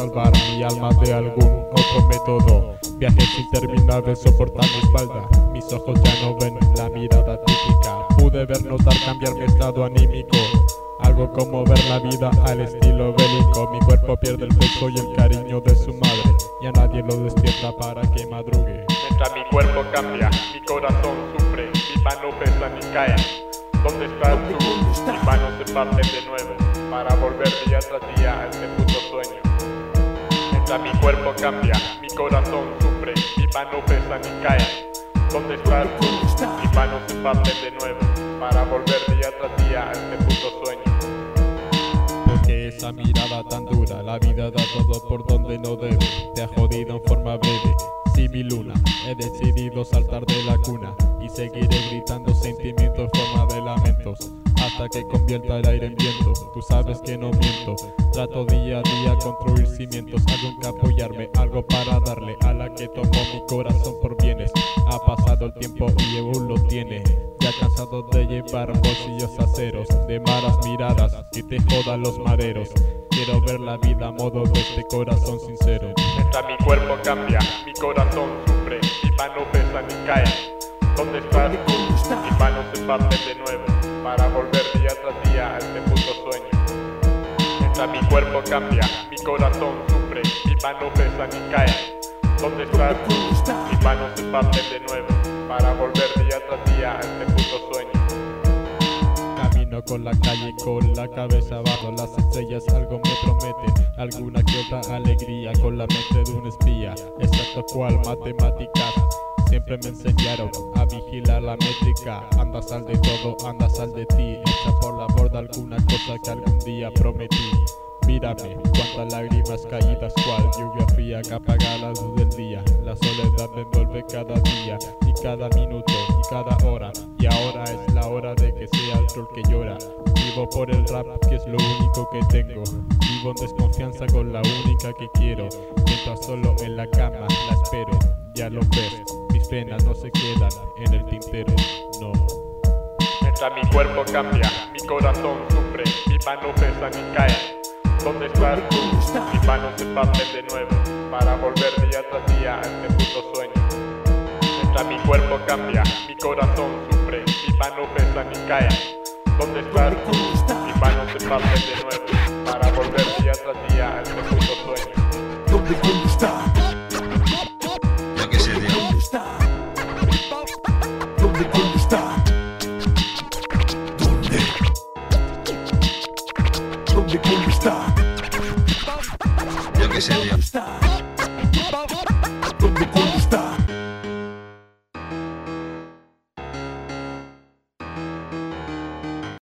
salvar mi alma de algún otro método. Viajes interminables soportan mi espalda, mis ojos ya no ven la mirada típica. Pude ver, notar, cambiar mi estado anímico, algo como ver la vida al estilo bélico. Mi cuerpo pierde el peso y el cariño de su madre, y a nadie lo despierta para que madrugue. Mientras mi cuerpo cambia, mi corazón sufre, mis manos pesan y caen. ¿Dónde estás tú? Mis manos se parten de nuevo para volver día tras día a este puto sueño. Mientras mi cuerpo cambia, mi corazón sufre, mis manos pesan y caen. ¿Dónde estás tú? Mis manos se parten de nuevo para volver día tras día a este puto sueño. Porque esa mirada tan dura, la vida da todo por donde no debe, te ha jodido en forma breve. Sí, mi luna, he decidido saltar de la cuna y seguiré gritando sentimientos en forma de lamentos hasta que convierta el aire en viento. Tú sabes que no miento, trato día a día construir cimientos, algo en que apoyarme, algo para darle a la que tomó mi corazón por bienes. Ha pasado el tiempo y aún lo tiene, ya cansado de llevar bolsillos aceros, de malas miradas que te jodan los maderos. Quiero ver la vida a modo de este corazón sincero. Mientras mi cuerpo cambia, mi corazón sufre, mis manos pesan y caen. ¿Dónde estás tú? Mis manos se parten de nuevo para volver día tras día a este puto sueño. Mientras mi cuerpo cambia, mi corazón sufre, mis manos pesan y caen. ¿Dónde estás tú? Mis manos se parten de nuevo para volver día tras día a este puto sueño. Camino con la calle con la cabeza abajo, las estrellas algo me prometen, alguna que otra alegría con la mente de un espía, exacto cual matemáticas. Siempre me enseñaron a vigilar la métrica. Anda, sal de todo, anda, sal de ti. Echa por la borda alguna cosa que algún día prometí. Mírame, cuántas lágrimas caídas, cual lluvia fría que apaga la luz del día. La soledad me envuelve cada día y cada minuto y cada hora. Y ahora es la hora de que sea otro el que llora. Vivo por el rap, que es lo único que tengo. Vivo en desconfianza con la única que quiero. Mientras solo en la cama la espero. Ya lo ves, mis penas no se quedan en el tintero, no. Mientras mi cuerpo cambia, mi corazón sufre, mis manos pesan y caen. ¿Dónde estás tú? Mis manos se parten de nuevo para volver día tras día a este puto sueño. Mientras mi cuerpo cambia, mi corazón sufre, mis manos pesan y caen. ¿Dónde estás tú? Mis manos se parten de nuevo para volver día tras día a este puto sueño. ¿Dónde está? Yo qué sé, tío. ¿Dónde está? ¿Dónde está? ¿Dónde? ¿Dónde está? Yo qué sé, tío. ¿Dónde está?